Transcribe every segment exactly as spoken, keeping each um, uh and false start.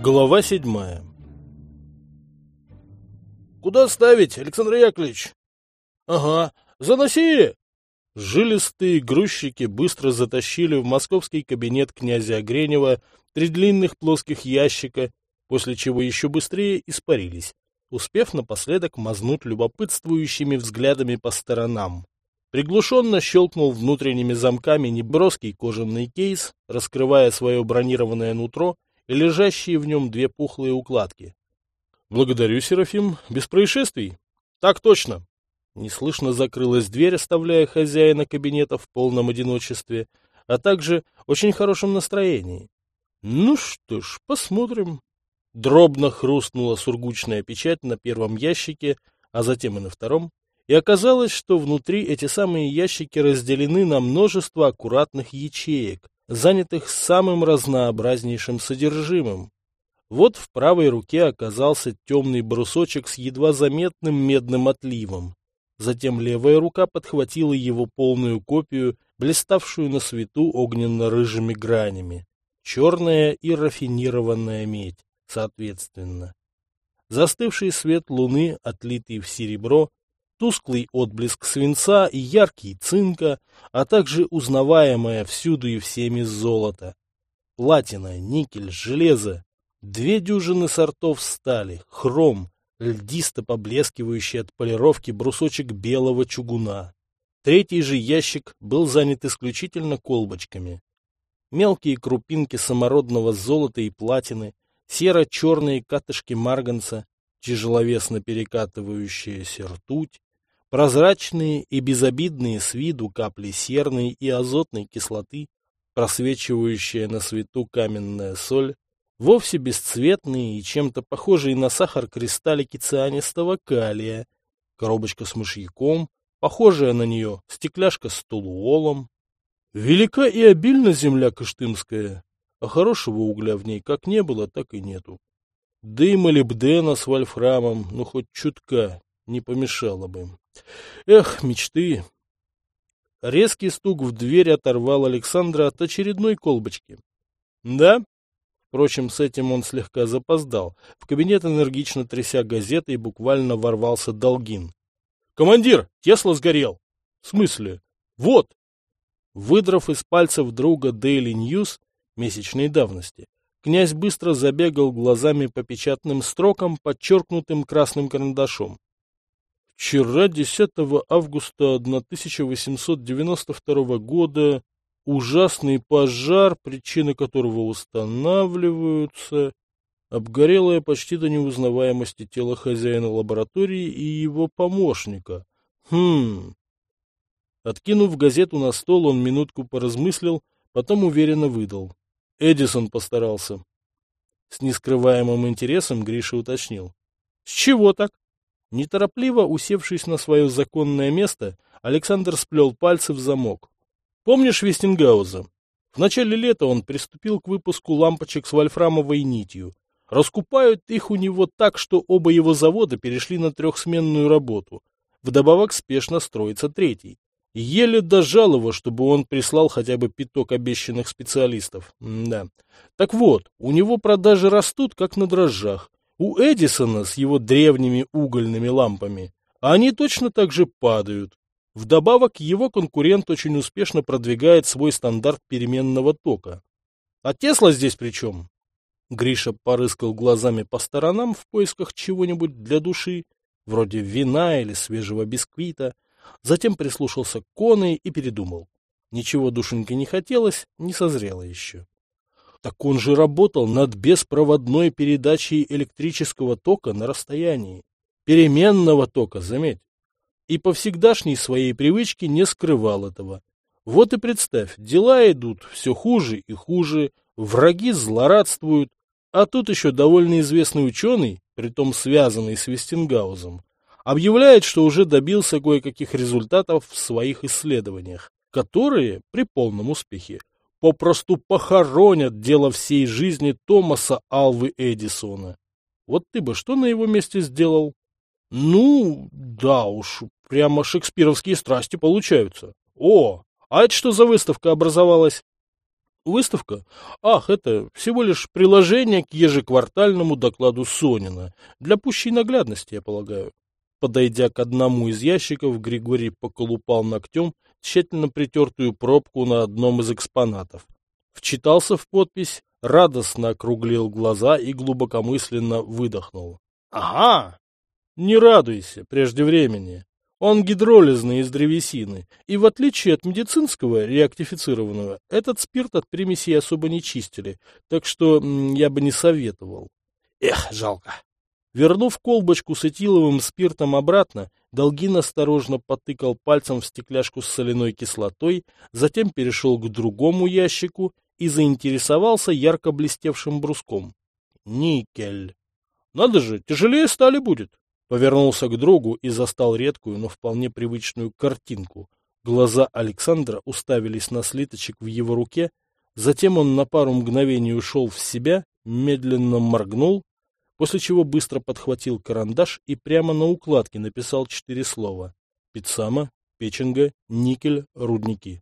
Глава седьмая. «Куда ставить, Александр Яковлевич?» «Ага, заноси!» Жилистые грузчики быстро затащили в московский кабинет князя Огренева три длинных плоских ящика, после чего еще быстрее испарились, успев напоследок мазнуть любопытствующими взглядами по сторонам. Приглушенно щелкнул внутренними замками неброский кожаный кейс, раскрывая свое бронированное нутро и лежащие в нем две пухлые укладки. — Благодарю, Серафим. Без происшествий? — Так точно. Неслышно закрылась дверь, оставляя хозяина кабинета в полном одиночестве, а также очень хорошем настроении. — Ну что ж, посмотрим. Дробно хрустнула сургучная печать на первом ящике, а затем и на втором, и оказалось, что внутри эти самые ящики разделены на множество аккуратных ячеек, занятых самым разнообразнейшим содержимым. Вот в правой руке оказался темный брусочек с едва заметным медным отливом. Затем левая рука подхватила его полную копию, блиставшую на свету огненно-рыжими гранями. Черная и рафинированная медь, соответственно. Застывший свет луны, отлитый в серебро, тусклый отблеск свинца и яркий цинка, а также узнаваемое всюду и всеми золото. Платина, никель, железо, две дюжины сортов стали, хром, льдисто поблескивающий от полировки брусочек белого чугуна. Третий же ящик был занят исключительно колбочками. Мелкие крупинки самородного золота и платины, серо-черные катышки марганца, тяжеловесно перекатывающаяся ртуть, прозрачные и безобидные с виду капли серной и азотной кислоты, просвечивающая на свету каменная соль, вовсе бесцветные и чем-то похожие на сахар кристаллики цианистого калия, коробочка с мышьяком, похожая на нее стекляшка с толуолом. Велика и обильна земля кыштымская, а хорошего угля в ней как не было, так и нету. Да и молибдена с вольфрамом, ну хоть чутка, не помешало бы. Эх, мечты! Резкий стук в дверь оторвал Александра от очередной колбочки. Да? Впрочем, с этим он слегка запоздал. В кабинет, энергично тряся газетой, буквально ворвался Долгин. — Командир, Тесла сгорел! — В смысле? — Вот! Выдрав из пальцев друга Daily News месячной давности, князь быстро забегал глазами по печатным строкам, подчеркнутым красным карандашом. Вчера, десятого августа тысяча восемьсот девяносто второго года, ужасный пожар, причины которого устанавливаются, обгорелое почти до неузнаваемости тело хозяина лаборатории и его помощника. Хм... Откинув газету на стол, он минутку поразмыслил, потом уверенно выдал. Эдисон постарался. С нескрываемым интересом Гриша уточнил. — С чего так? Неторопливо усевшись на свое законное место, Александр сплел пальцы в замок. — Помнишь Вестингауза? В начале лета он приступил к выпуску лампочек с вольфрамовой нитью. Раскупают их у него так, что оба его завода перешли на трехсменную работу. Вдобавок спешно строится третий. Еле дожал его, чтобы он прислал хотя бы пяток обещанных специалистов. Да. Так вот, у него продажи растут, как на дрожжах. У Эдисона с его древними угольными лампами они точно так же падают. Вдобавок, его конкурент очень успешно продвигает свой стандарт переменного тока. А Тесла здесь при чем? Гриша порыскал глазами по сторонам в поисках чего-нибудь для души, вроде вина или свежего бисквита. Затем прислушался к Коне и передумал. Ничего душеньке не хотелось, не созрело еще. Так он же работал над беспроводной передачей электрического тока на расстоянии. Переменного тока, заметь. И по всегдашней своей привычке не скрывал этого. Вот и представь, дела идут все хуже и хуже, враги злорадствуют, а тут еще довольно известный ученый, притом связанный с Вестингаузом, объявляет, что уже добился кое-каких результатов в своих исследованиях, которые, при полном успехе, попросту похоронят дело всей жизни Томаса Алвы Эдисона. Вот ты бы что на его месте сделал? Ну, да уж, прямо шекспировские страсти получаются. О, а это что за выставка образовалась? Выставка? Ах, это всего лишь приложение к ежеквартальному докладу Сонина. Для пущей наглядности, я полагаю. Подойдя к одному из ящиков, Григорий поколупал ногтем тщательно притертую пробку на одном из экспонатов. Вчитался в подпись, радостно округлил глаза и глубокомысленно выдохнул. Ага! Не радуйся прежде времени. Он гидролизный из древесины, и в отличие от медицинского, реактифицированного, этот спирт от примесей особо не чистили, так что м, я бы не советовал. Эх, жалко. Вернув колбочку с этиловым спиртом обратно, Долгин осторожно потыкал пальцем в стекляшку с соляной кислотой, затем перешел к другому ящику и заинтересовался ярко блестевшим бруском. Никель. Надо же, тяжелее стали будет. Повернулся к другу и застал редкую, но вполне привычную картинку. Глаза Александра уставились на слиточек в его руке, затем он на пару мгновений ушел в себя, медленно моргнул, после чего быстро подхватил карандаш и прямо на укладке написал четыре слова: Пиццама, Печенга, Никель, Рудники.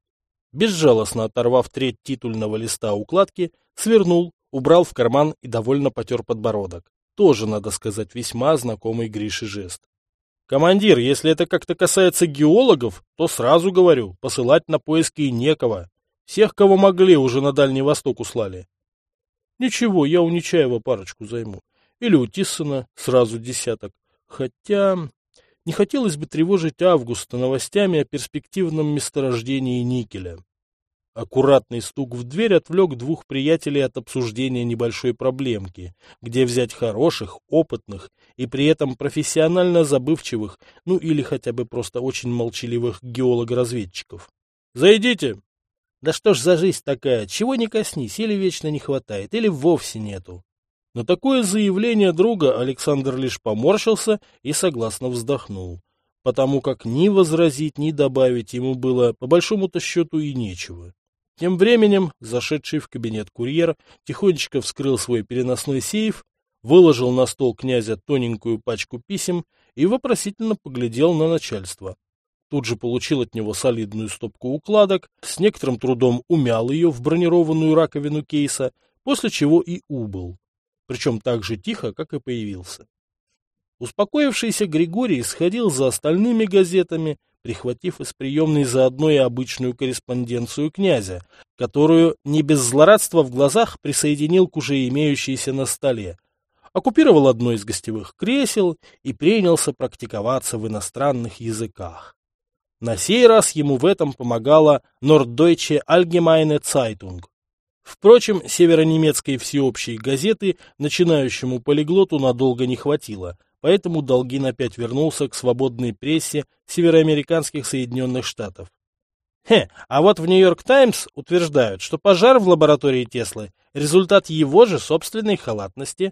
Безжалостно оторвав треть титульного листа укладки, свернул, убрал в карман и довольно потер подбородок. Тоже, надо сказать, весьма знакомый Грише жест. «Командир, если это как-то касается геологов, то сразу говорю, посылать на поиски некого. Всех, кого могли, уже на Дальний Восток услали». «Ничего, я у Нечаева парочку займу. Или у Тиссона сразу десяток. Хотя не хотелось бы тревожить Августа новостями о перспективном месторождении никеля». Аккуратный стук в дверь отвлек двух приятелей от обсуждения небольшой проблемки, где взять хороших, опытных и при этом профессионально забывчивых, ну или хотя бы просто очень молчаливых геолого-разведчиков. «Зайдите!» «Да что ж за жизнь такая, чего не коснись, или вечно не хватает, или вовсе нету». На такое заявление друга Александр лишь поморщился и согласно вздохнул, потому как ни возразить, ни добавить ему было по большому-то счету и нечего. Тем временем зашедший в кабинет курьер тихонечко вскрыл свой переносной сейф, выложил на стол князя тоненькую пачку писем и вопросительно поглядел на начальство. Тут же получил от него солидную стопку укладок, с некоторым трудом умял ее в бронированную раковину кейса, после чего и убыл. Причем так же тихо, как и появился. Успокоившийся Григорий сходил за остальными газетами, прихватив из приемной заодно и обычную корреспонденцию князя, которую не без злорадства в глазах присоединил к уже имеющейся на столе, оккупировал одно из гостевых кресел и принялся практиковаться в иностранных языках. На сей раз ему в этом помогала Norddeutsche Allgemeine Zeitung. Впрочем, северонемецкой всеобщей газеты начинающему полиглоту надолго не хватило, поэтому Долгин опять вернулся к свободной прессе североамериканских Соединенных Штатов. Хе, а вот в Нью-Йорк Таймс утверждают, что пожар в лаборатории Теслы — результат его же собственной халатности.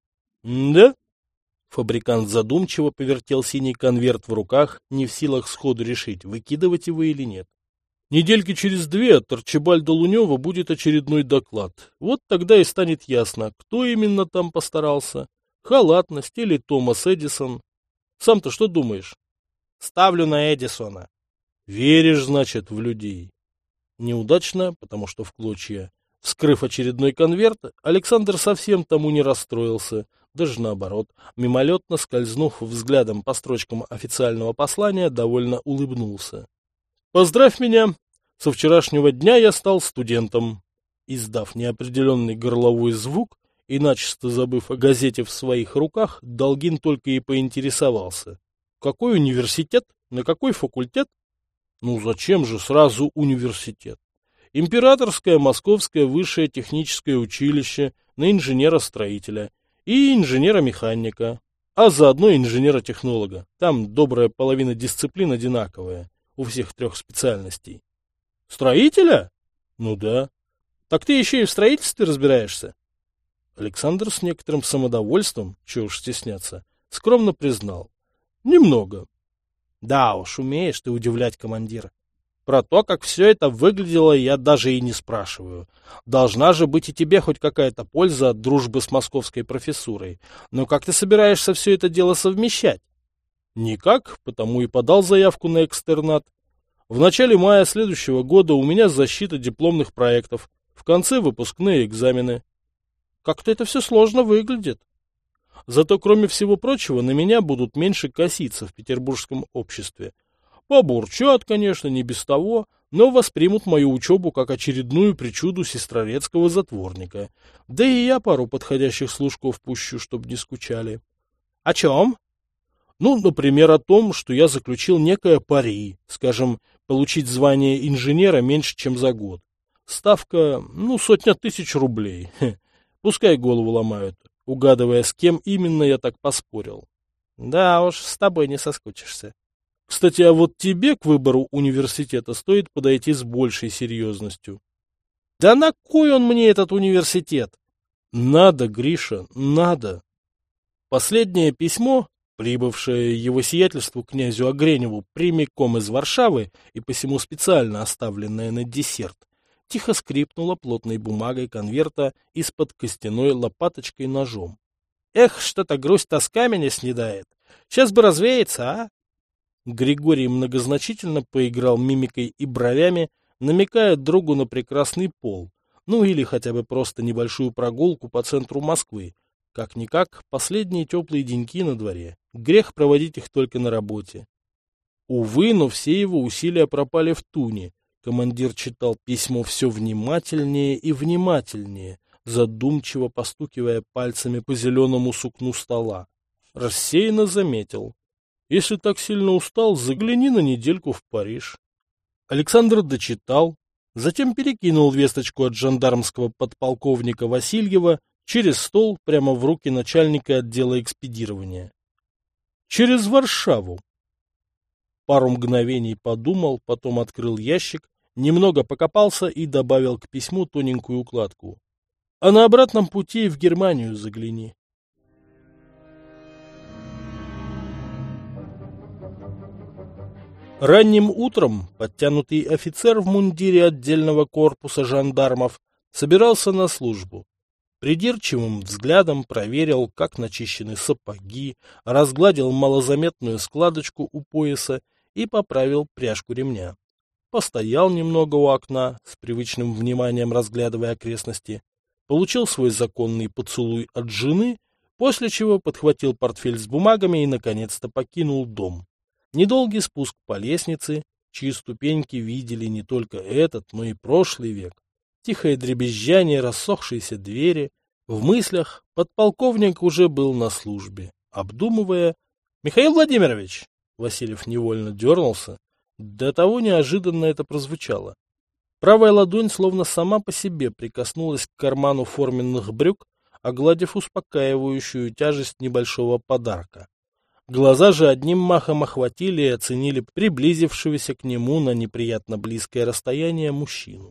Да? Фабрикант задумчиво повертел синий конверт в руках, не в силах сходу решить, выкидывать его или нет. Недельки через две от Арчибальда Лунева будет очередной доклад. Вот тогда и станет ясно, кто именно там постарался. Халатность или Томас Эдисон. Сам-то что думаешь? Ставлю на Эдисона. Веришь, значит, в людей. Неудачно, потому что в клочья. Вскрыв очередной конверт, Александр совсем тому не расстроился. Даже наоборот, мимолетно скользнув взглядом по строчкам официального послания, довольно улыбнулся. «Поздравь меня! Со вчерашнего дня я стал студентом». Издав неопределенный горловой звук и начисто забыв о газете в своих руках, Долгин только и поинтересовался. «Какой университет? На какой факультет?» «Ну зачем же сразу университет? Императорское Московское высшее техническое училище на инженера-строителя и инженера-механика, а заодно инженера-технолога. Там добрая половина дисциплин одинаковая у всех трех специальностей». «Строителя? Ну да. Так ты еще и в строительстве разбираешься?» Александр с некоторым самодовольством, чего уж стесняться, скромно признал. «Немного». «Да уж, умеешь ты удивлять командира. Про то, как все это выглядело, я даже и не спрашиваю. Должна же быть и тебе хоть какая-то польза от дружбы с московской профессурой. Но как ты собираешься все это дело совмещать?» «Никак, потому и подал заявку на экстернат. В начале мая следующего года у меня защита дипломных проектов. В конце выпускные экзамены. Как-то это все сложно выглядит. Зато, кроме всего прочего, на меня будут меньше коситься в петербургском обществе. Побурчат, конечно, не без того, но воспримут мою учебу как очередную причуду сестрорецкого затворника. Да и я пару подходящих служков пущу, чтобы не скучали. О чем? Ну, например, о том, что я заключил некое пари, скажем, получить звание инженера меньше, чем за год. Ставка, ну, сотня тысяч рублей. Хе. Пускай голову ломают, угадывая, с кем именно я так поспорил. Да уж, с тобой не соскучишься. Кстати, а вот тебе к выбору университета стоит подойти с большей серьезностью. Да на кой он мне, этот университет? Надо, Гриша, надо. Последнее письмо, прибывшее его сиятельству князю Огреневу прямиком из Варшавы и посему специально оставленное на десерт, тихо скрипнуло плотной бумагой конверта из-под костяной лопаточкой ножом. Эх, что-то грусть тоска меня снедает. Сейчас бы развеяться, а? Григорий многозначительно поиграл мимикой и бровями, намекая другу на прекрасный пол, ну или хотя бы просто небольшую прогулку по центру Москвы. Как-никак, последние теплые деньки на дворе. Грех проводить их только на работе. Увы, но все его усилия пропали в туне. Командир читал письмо все внимательнее и внимательнее, задумчиво постукивая пальцами по зеленому сукну стола. Рассеянно заметил. Если так сильно устал, загляни на недельку в Париж. Александр дочитал, затем перекинул весточку от жандармского подполковника Васильева через стол прямо в руки начальника отдела экспедирования. Через Варшаву. Пару мгновений подумал, потом открыл ящик, немного покопался и добавил к письму тоненькую укладку. А на обратном пути в Германию загляни. Ранним утром подтянутый офицер в мундире отдельного корпуса жандармов собирался на службу. Придирчивым взглядом проверил, как начищены сапоги, разгладил малозаметную складочку у пояса и поправил пряжку ремня. Постоял немного у окна, с привычным вниманием разглядывая окрестности, получил свой законный поцелуй от жены, после чего подхватил портфель с бумагами и, наконец-то, покинул дом. Недолгий спуск по лестнице, чьи ступеньки видели не только этот, но и прошлый век. Тихое дребезжание рассохшейся двери. В мыслях подполковник уже был на службе, обдумывая... «Михаил Владимирович!» Васильев невольно дернулся. До того неожиданно это прозвучало. Правая ладонь словно сама по себе прикоснулась к карману форменных брюк, огладив успокаивающую тяжесть небольшого подарка. Глаза же одним махом охватили и оценили приблизившегося к нему на неприятно близкое расстояние мужчину.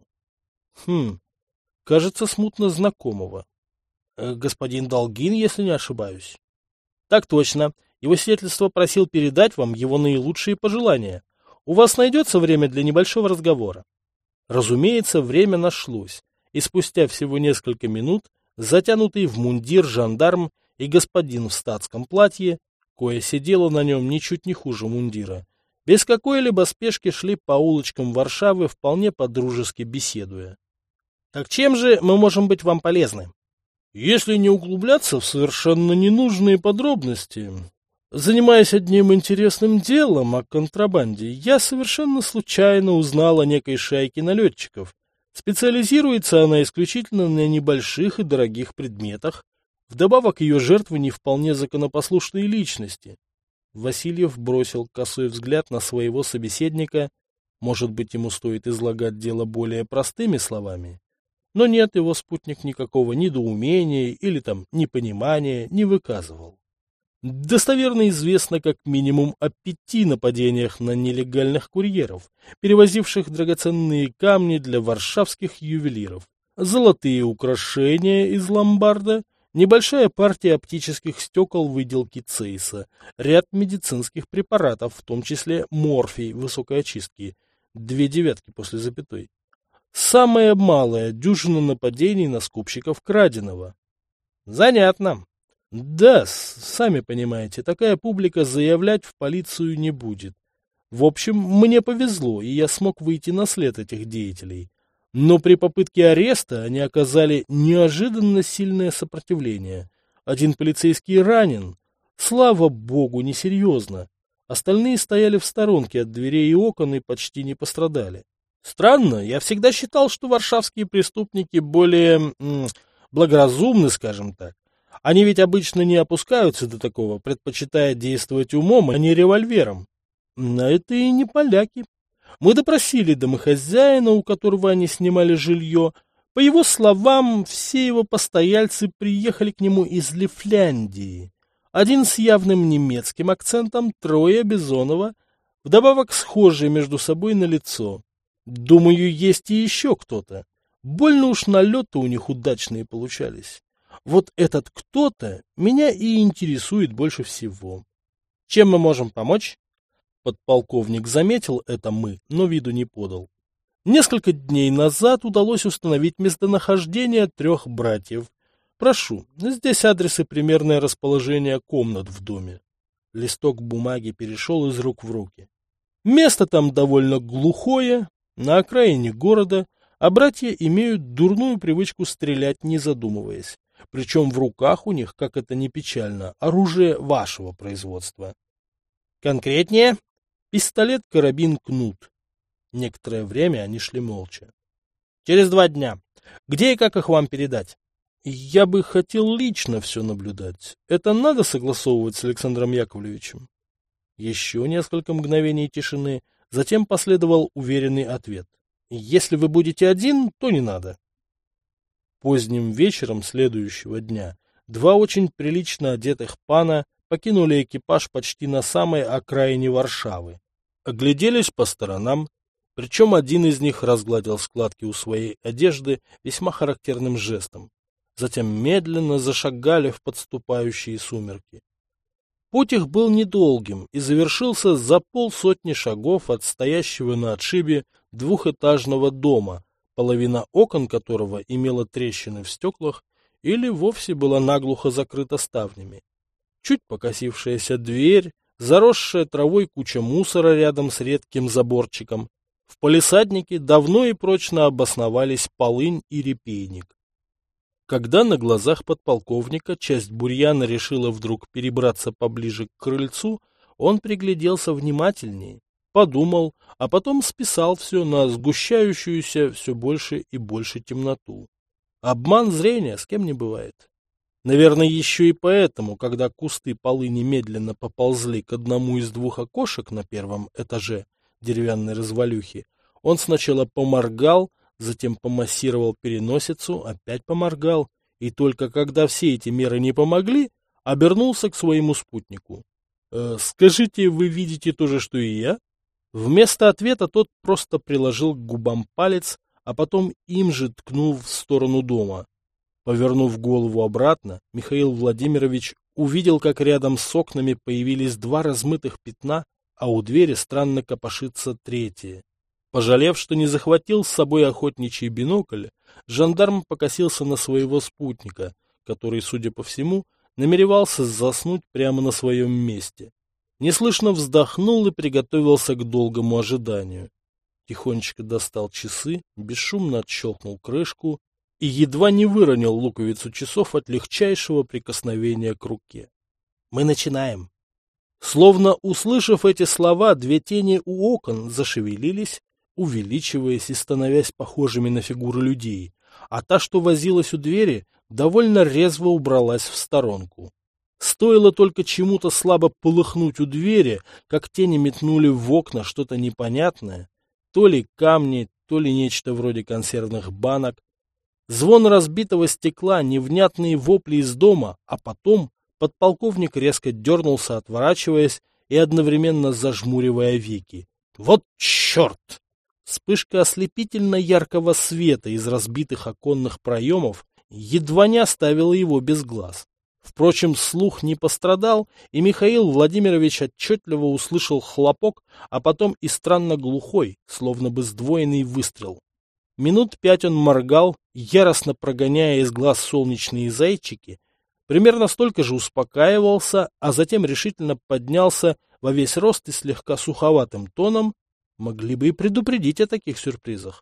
Хм, кажется, смутно знакомого. Э, господин Долгин, если не ошибаюсь. Так точно. Его сиятельство просил передать вам его наилучшие пожелания. У вас найдется время для небольшого разговора? Разумеется, время нашлось, и спустя всего несколько минут затянутый в мундир жандарм и господин в статском платье, кое сидело на нем ничуть не хуже мундира, без какой-либо спешки шли по улочкам Варшавы, вполне по-дружески беседуя. Так чем же мы можем быть вам полезны? Если не углубляться в совершенно ненужные подробности, занимаясь одним интересным делом о контрабанде, я совершенно случайно узнал о некой шайке налетчиков. Специализируется она исключительно на небольших и дорогих предметах. Вдобавок ее жертвы не вполне законопослушные личности. Васильев бросил косой взгляд на своего собеседника. Может быть, ему стоит излагать дело более простыми словами? Но нет, его спутник никакого недоумения или там непонимания не выказывал. Достоверно известно как минимум о пяти нападениях на нелегальных курьеров, перевозивших драгоценные камни для варшавских ювелиров, золотые украшения из ломбарда, небольшая партия оптических стекол выделки Цейса, ряд медицинских препаратов, в том числе морфий высокой очистки, две девятки после запятой. Самая малая дюжина нападений на скупщиков краденого. Занятно. Да, сами понимаете, такая публика заявлять в полицию не будет. В общем, мне повезло, и я смог выйти на след этих деятелей. Но при попытке ареста они оказали неожиданно сильное сопротивление. Один полицейский ранен. Слава богу, несерьезно. Остальные стояли в сторонке от дверей и окон и почти не пострадали. Странно, я всегда считал, что варшавские преступники более м, благоразумны, скажем так. Они ведь обычно не опускаются до такого, предпочитая действовать умом, а не револьвером. Но это и не поляки. Мы допросили домохозяина, у которого они снимали жилье. По его словам, все его постояльцы приехали к нему из Лифляндии. Один с явным немецким акцентом, трое Бизонова, вдобавок схожие между собой на лицо. Думаю, есть и еще кто-то. Больно уж налеты у них удачные получались. Вот этот кто-то меня и интересует больше всего. Чем мы можем помочь? Подполковник заметил это мы, но виду не подал. Несколько дней назад удалось установить местонахождение трех братьев. Прошу, здесь адрес и примерное расположение комнат в доме. Листок бумаги перешел из рук в руки. Место там довольно глухое, на окраине города, а братья имеют дурную привычку стрелять, не задумываясь. Причем в руках у них, как это ни печально, оружие вашего производства. Конкретнее? Пистолет, карабин, кнут. Некоторое время они шли молча. Через два дня. Где и как их вам передать? Я бы хотел лично все наблюдать. Это надо согласовывать с Александром Яковлевичем? Еще несколько мгновений тишины, затем последовал уверенный ответ. Если вы будете один, то не надо. Поздним вечером следующего дня два очень прилично одетых пана покинули экипаж почти на самой окраине Варшавы. Огляделись по сторонам, причем один из них разгладил складки у своей одежды весьма характерным жестом. Затем медленно зашагали в подступающие сумерки. Путь их был недолгим и завершился за полсотни шагов от стоящего на отшибе двухэтажного дома, половина окон которого имела трещины в стеклах или вовсе была наглухо закрыта ставнями. Чуть покосившаяся дверь, заросшая травой куча мусора рядом с редким заборчиком. В палисаднике давно и прочно обосновались полынь и репейник. Когда на глазах подполковника часть бурьяна решила вдруг перебраться поближе к крыльцу, он пригляделся внимательнее, подумал, а потом списал все на сгущающуюся все больше и больше темноту. Обман зрения с кем не бывает. Наверное, еще и поэтому, когда кусты полыни медленно поползли к одному из двух окошек на первом этаже деревянной развалюхи, он сначала поморгал, затем помассировал переносицу, опять поморгал, и только когда все эти меры не помогли, обернулся к своему спутнику. «Э, «Скажите, вы видите то же, что и я?» Вместо ответа тот просто приложил к губам палец, а потом им же ткнул в сторону дома. Повернув голову обратно, Михаил Владимирович увидел, как рядом с окнами появились два размытых пятна, а у двери странно копошится третье. Пожалев, что не захватил с собой охотничий бинокль, жандарм покосился на своего спутника, который, судя по всему, намеревался заснуть прямо на своем месте. Неслышно вздохнул и приготовился к долгому ожиданию. Тихонечко достал часы, бесшумно отщелкнул крышку и едва не выронил луковицу часов от легчайшего прикосновения к руке. «Мы начинаем!» Словно услышав эти слова, две тени у окон зашевелились, увеличиваясь и становясь похожими на фигуры людей, а та, что возилась у двери, довольно резво убралась в сторонку. Стоило только чему-то слабо полыхнуть у двери, как тени метнули в окна что-то непонятное, то ли камни, то ли нечто вроде консервных банок. Звон разбитого стекла, невнятные вопли из дома, а потом подполковник резко дернулся, отворачиваясь и одновременно зажмуривая веки. «Вот черт!» Вспышка ослепительно яркого света из разбитых оконных проемов едва не оставила его без глаз. Впрочем, слух не пострадал, и Михаил Владимирович отчетливо услышал хлопок, а потом и странно глухой, словно бы сдвоенный выстрел. Минут пять он моргал, яростно прогоняя из глаз солнечные зайчики, примерно столько же успокаивался, а затем решительно поднялся во весь рост и слегка суховатым тоном. Могли бы и предупредить о таких сюрпризах.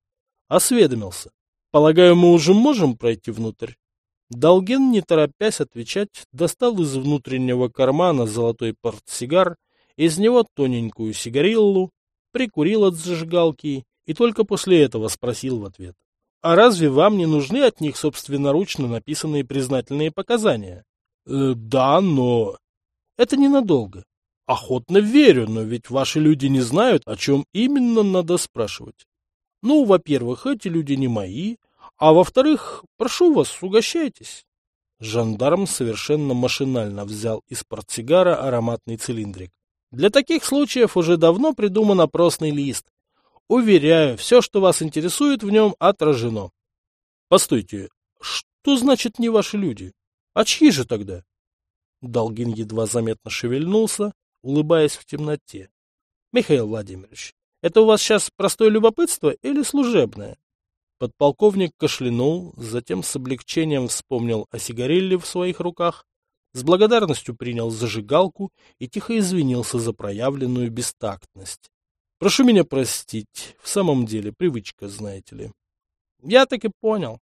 Осведомился. Полагаю, мы уже можем пройти внутрь? Долгин, не торопясь отвечать, достал из внутреннего кармана золотой портсигар, из него тоненькую сигариллу, прикурил от зажигалки и только после этого спросил в ответ. А разве вам не нужны от них собственноручно написанные признательные показания? Э, да, но... Это ненадолго. Охотно верю, но ведь ваши люди не знают, о чем именно надо спрашивать. Ну, во-первых, эти люди не мои, а во-вторых, прошу вас, угощайтесь. Жандарм совершенно машинально взял из портсигара ароматный цилиндрик. Для таких случаев уже давно придуман опросный лист. Уверяю, все, что вас интересует в нем, отражено. Постойте, что значит не ваши люди? А чьи же тогда? Долгин едва заметно шевельнулся, улыбаясь в темноте. Михаил Владимирович, это у вас сейчас простое любопытство или служебное? Подполковник кашлянул, затем с облегчением вспомнил о сигарилле в своих руках, с благодарностью принял зажигалку и тихо извинился за проявленную бестактность. Прошу меня простить, в самом деле привычка, знаете ли. Я так и понял.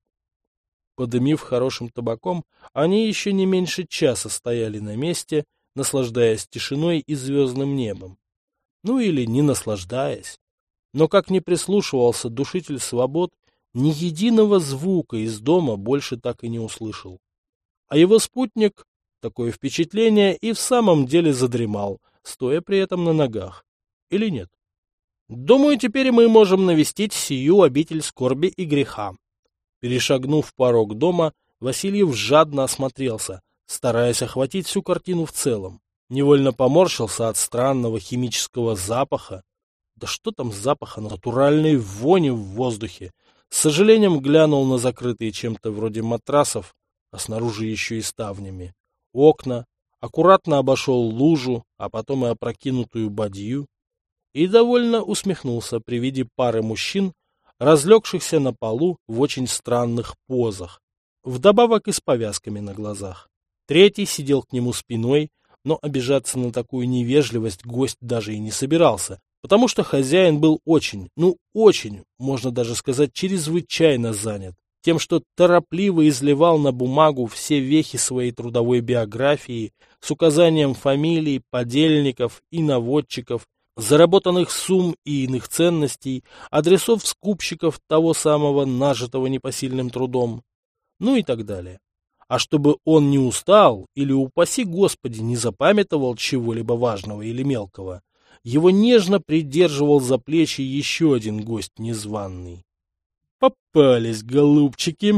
Подымив хорошим табаком, они еще не меньше часа стояли на месте, наслаждаясь тишиной и звездным небом. Ну или не наслаждаясь. Но как ни прислушивался душитель свобод, ни единого звука из дома больше так и не услышал. А его спутник, такое впечатление, и в самом деле задремал, стоя при этом на ногах. Или нет? Думаю, теперь мы можем навестить сию обитель скорби и греха. Перешагнув порог дома, Васильев жадно осмотрелся, стараясь охватить всю картину в целом. Невольно поморщился от странного химического запаха. Да что там запаха, натуральной вони в воздухе. С сожалением глянул на закрытые чем-то вроде матрасов, а снаружи еще и ставнями, окна, аккуратно обошел лужу, а потом и опрокинутую бадью, и довольно усмехнулся при виде пары мужчин, разлегшихся на полу в очень странных позах, вдобавок и с повязками на глазах. Третий сидел к нему спиной, но обижаться на такую невежливость гость даже и не собирался, потому что хозяин был очень, ну очень, можно даже сказать, чрезвычайно занят тем, что торопливо изливал на бумагу все вехи своей трудовой биографии с указанием фамилий, подельников и наводчиков, заработанных сумм и иных ценностей, адресов скупщиков того самого, нажитого непосильным трудом, ну и так далее. А чтобы он не устал или, упаси Господи, не запамятовал чего-либо важного или мелкого, его нежно придерживал за плечи еще один гость незваный. «Попались, голубчики!»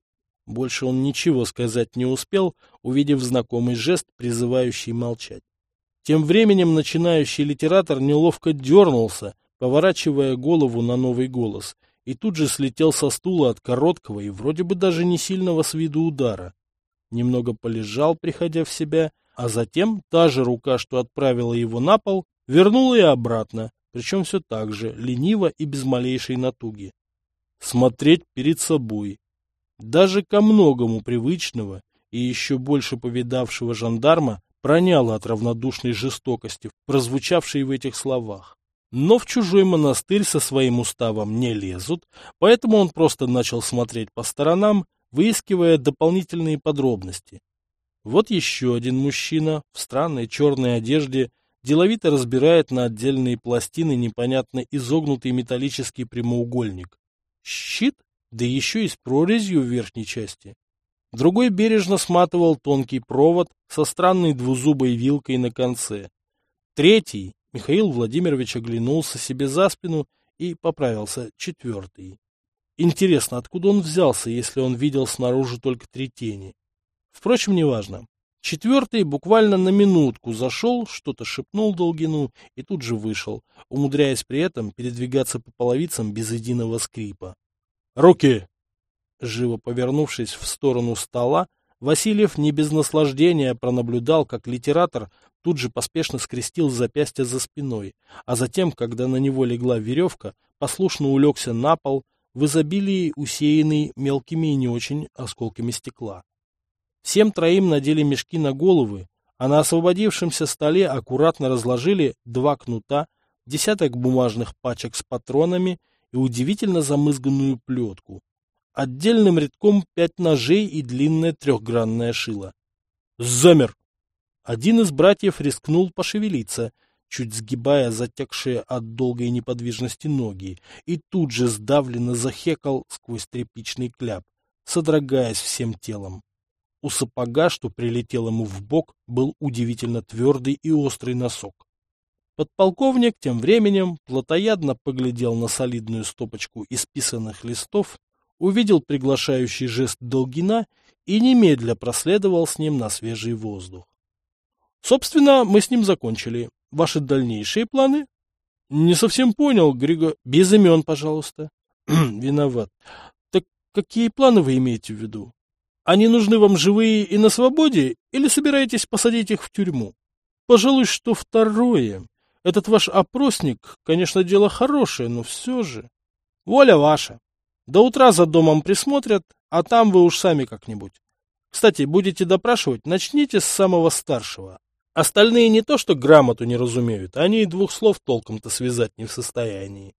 Больше он ничего сказать не успел, увидев знакомый жест, призывающий молчать. Тем временем начинающий литератор неловко дернулся, поворачивая голову на новый голос, и тут же слетел со стула от короткого и вроде бы даже не сильного с виду удара. Немного полежал, приходя в себя, а затем та же рука, что отправила его на пол, вернула и обратно, причем все так же, лениво и без малейшей натуги. Смотреть перед собой. Даже ко многому привычного и еще больше повидавшего жандарма проняло от равнодушной жестокости, прозвучавшей в этих словах. Но в чужой монастырь со своим уставом не лезут, поэтому он просто начал смотреть по сторонам, выискивая дополнительные подробности. Вот еще один мужчина в странной черной одежде деловито разбирает на отдельные пластины непонятно изогнутый металлический прямоугольник. Щит, да еще и с прорезью в верхней части. Другой бережно сматывал тонкий провод со странной двузубой вилкой на конце. Третий, Михаил Владимирович оглянулся себе за спину и поправился, четвертый. Интересно, откуда он взялся, если он видел снаружи только три тени? Впрочем, неважно. Четвертый буквально на минутку зашел, что-то шепнул Долгину и тут же вышел, умудряясь при этом передвигаться по половицам без единого скрипа. «Руки!» Живо повернувшись в сторону стола, Васильев не без наслаждения пронаблюдал, как литератор тут же поспешно скрестил запястья за спиной, а затем, когда на него легла веревка, послушно улегся на пол, в изобилии усеянный мелкими и не очень осколками стекла. Всем троим надели мешки на головы, а на освободившемся столе аккуратно разложили два кнута, десяток бумажных пачек с патронами и удивительно замызганную плетку. Отдельным рядком пять ножей и длинное трехгранное шило. Замер! Один из братьев рискнул пошевелиться, чуть сгибая затекшие от долгой неподвижности ноги, и тут же сдавленно захекал сквозь тряпичный кляп, содрогаясь всем телом. У сапога, что прилетел ему в бок, был удивительно твердый и острый носок. Подполковник тем временем плотоядно поглядел на солидную стопочку исписанных листов, увидел приглашающий жест Долгина и немедля проследовал с ним на свежий воздух. Собственно, мы с ним закончили. Ваши дальнейшие планы? Не совсем понял, Григо. Без имен, пожалуйста. Виноват. Так какие планы вы имеете в виду? Они нужны вам живые и на свободе, или собираетесь посадить их в тюрьму? Пожалуй, что второе. Этот ваш опросник, конечно, дело хорошее, но все же... Воля ваша. До утра за домом присмотрят, а там вы уж сами как-нибудь. Кстати, будете допрашивать, начните с самого старшего. Остальные не то что грамоту не разумеют, они и двух слов толком-то связать не в состоянии.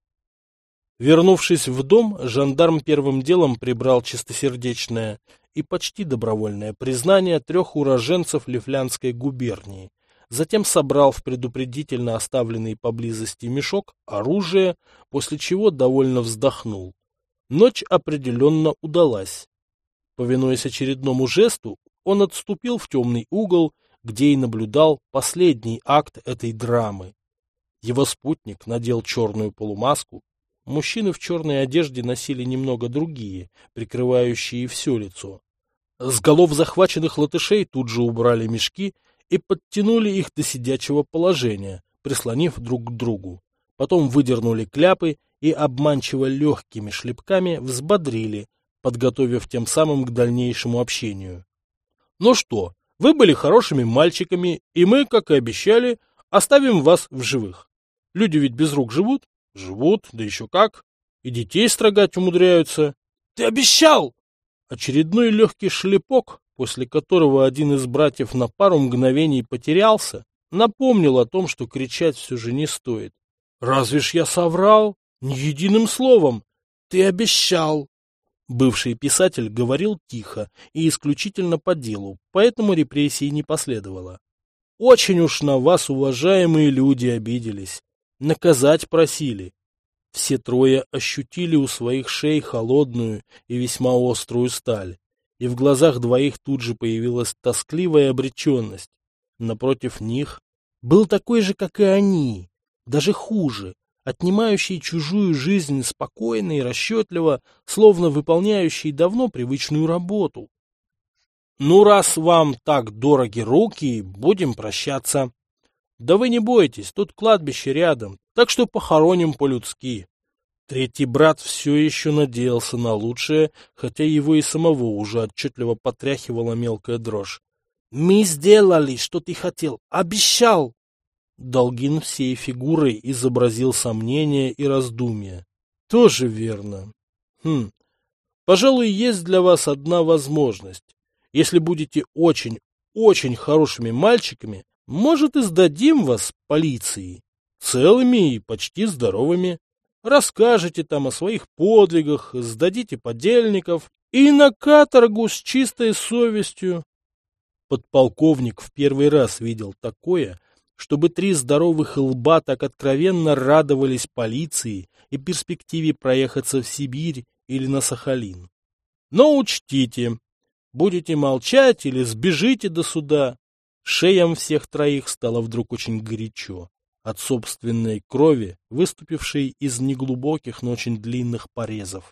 Вернувшись в дом, жандарм первым делом прибрал чистосердечное и почти добровольное признание трех уроженцев Лифлянской губернии, затем собрал в предупредительно оставленный поблизости мешок оружие, после чего довольно вздохнул. Ночь определенно удалась. Повинуясь очередному жесту, он отступил в темный угол, где и наблюдал последний акт этой драмы. Его спутник надел черную полумаску. Мужчины в черной одежде носили немного другие, прикрывающие все лицо. С голов захваченных латышей тут же убрали мешки и подтянули их до сидячего положения, прислонив друг к другу. Потом выдернули кляпы и обманчиво легкими шлепками взбодрили, подготовив тем самым к дальнейшему общению. Ну что, вы были хорошими мальчиками, и мы, как и обещали, оставим вас в живых. Люди ведь без рук живут? Живут, да еще как. И детей строгать умудряются. Ты обещал! Очередной легкий шлепок, после которого один из братьев на пару мгновений потерялся, напомнил о том, что кричать все же не стоит. Разве ж я соврал? Ни единым словом. Ты обещал. Бывший писатель говорил тихо и исключительно по делу, поэтому репрессий не последовало. Очень уж на вас, уважаемые люди, обиделись. Наказать просили. Все трое ощутили у своих шей холодную и весьма острую сталь, и в глазах двоих тут же появилась тоскливая обреченность. Напротив них был такой же, как и они, даже хуже, отнимающий чужую жизнь спокойно и расчетливо, словно выполняющий давно привычную работу. «Ну, раз вам так дороги руки, будем прощаться. Да вы не бойтесь, тут кладбище рядом, так что похороним по-людски». Третий брат все еще надеялся на лучшее, хотя его и самого уже отчетливо потряхивала мелкая дрожь. «Мы сделали, что ты хотел, обещал!» Долгин всей фигурой изобразил сомнение и раздумье. Тоже верно. Хм. Пожалуй, есть для вас одна возможность. Если будете очень, очень хорошими мальчиками, может, и сдадим вас полиции. Целыми и почти здоровыми. Расскажете там о своих подвигах, сдадите подельников и на каторгу с чистой совестью. Подполковник в первый раз видел такое, чтобы три здоровых лба так откровенно радовались полиции и перспективе проехаться в Сибирь или на Сахалин. Но учтите, будете молчать или сбежите до суда. Шеям всех троих стало вдруг очень горячо от собственной крови, выступившей из неглубоких, но очень длинных порезов.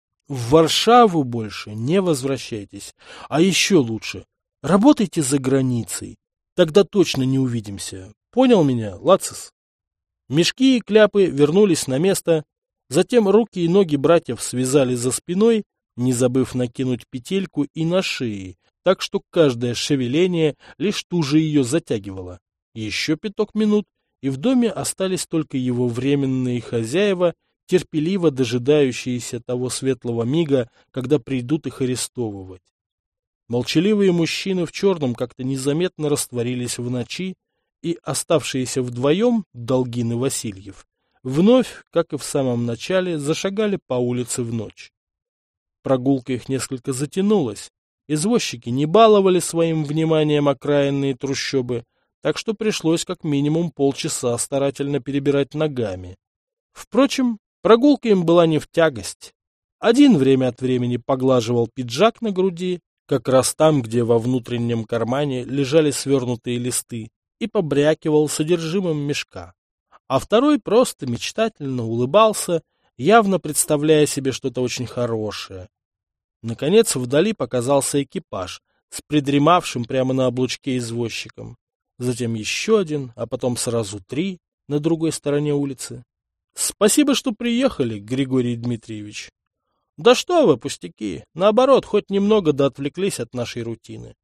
В Варшаву больше не возвращайтесь, а еще лучше, работайте за границей. Тогда точно не увидимся. Понял меня, Лацис? Мешки и кляпы вернулись на место, затем руки и ноги братьев связали за спиной, не забыв накинуть петельку и на шее, так что каждое шевеление лишь туже ее затягивало. Еще пяток минут, и в доме остались только его временные хозяева, терпеливо дожидающиеся того светлого мига, когда придут их арестовывать. Молчаливые мужчины в черном как-то незаметно растворились в ночи, и оставшиеся вдвоем, Долгин и Васильев, вновь, как и в самом начале, зашагали по улице в ночь. Прогулка их несколько затянулась. Извозчики не баловали своим вниманием окраинные трущобы, так что пришлось как минимум полчаса старательно перебирать ногами. Впрочем, прогулка им была не в тягость. Один время от времени поглаживал пиджак на груди, как раз там, где во внутреннем кармане лежали свернутые листы, и побрякивал содержимым мешка. А второй просто мечтательно улыбался, явно представляя себе что-то очень хорошее. Наконец вдали показался экипаж с придремавшим прямо на облучке извозчиком. Затем еще один, а потом сразу три на другой стороне улицы. — Спасибо, что приехали, Григорий Дмитриевич. — Да что вы, пустяки. Наоборот, хоть немного да отвлеклись от нашей рутины.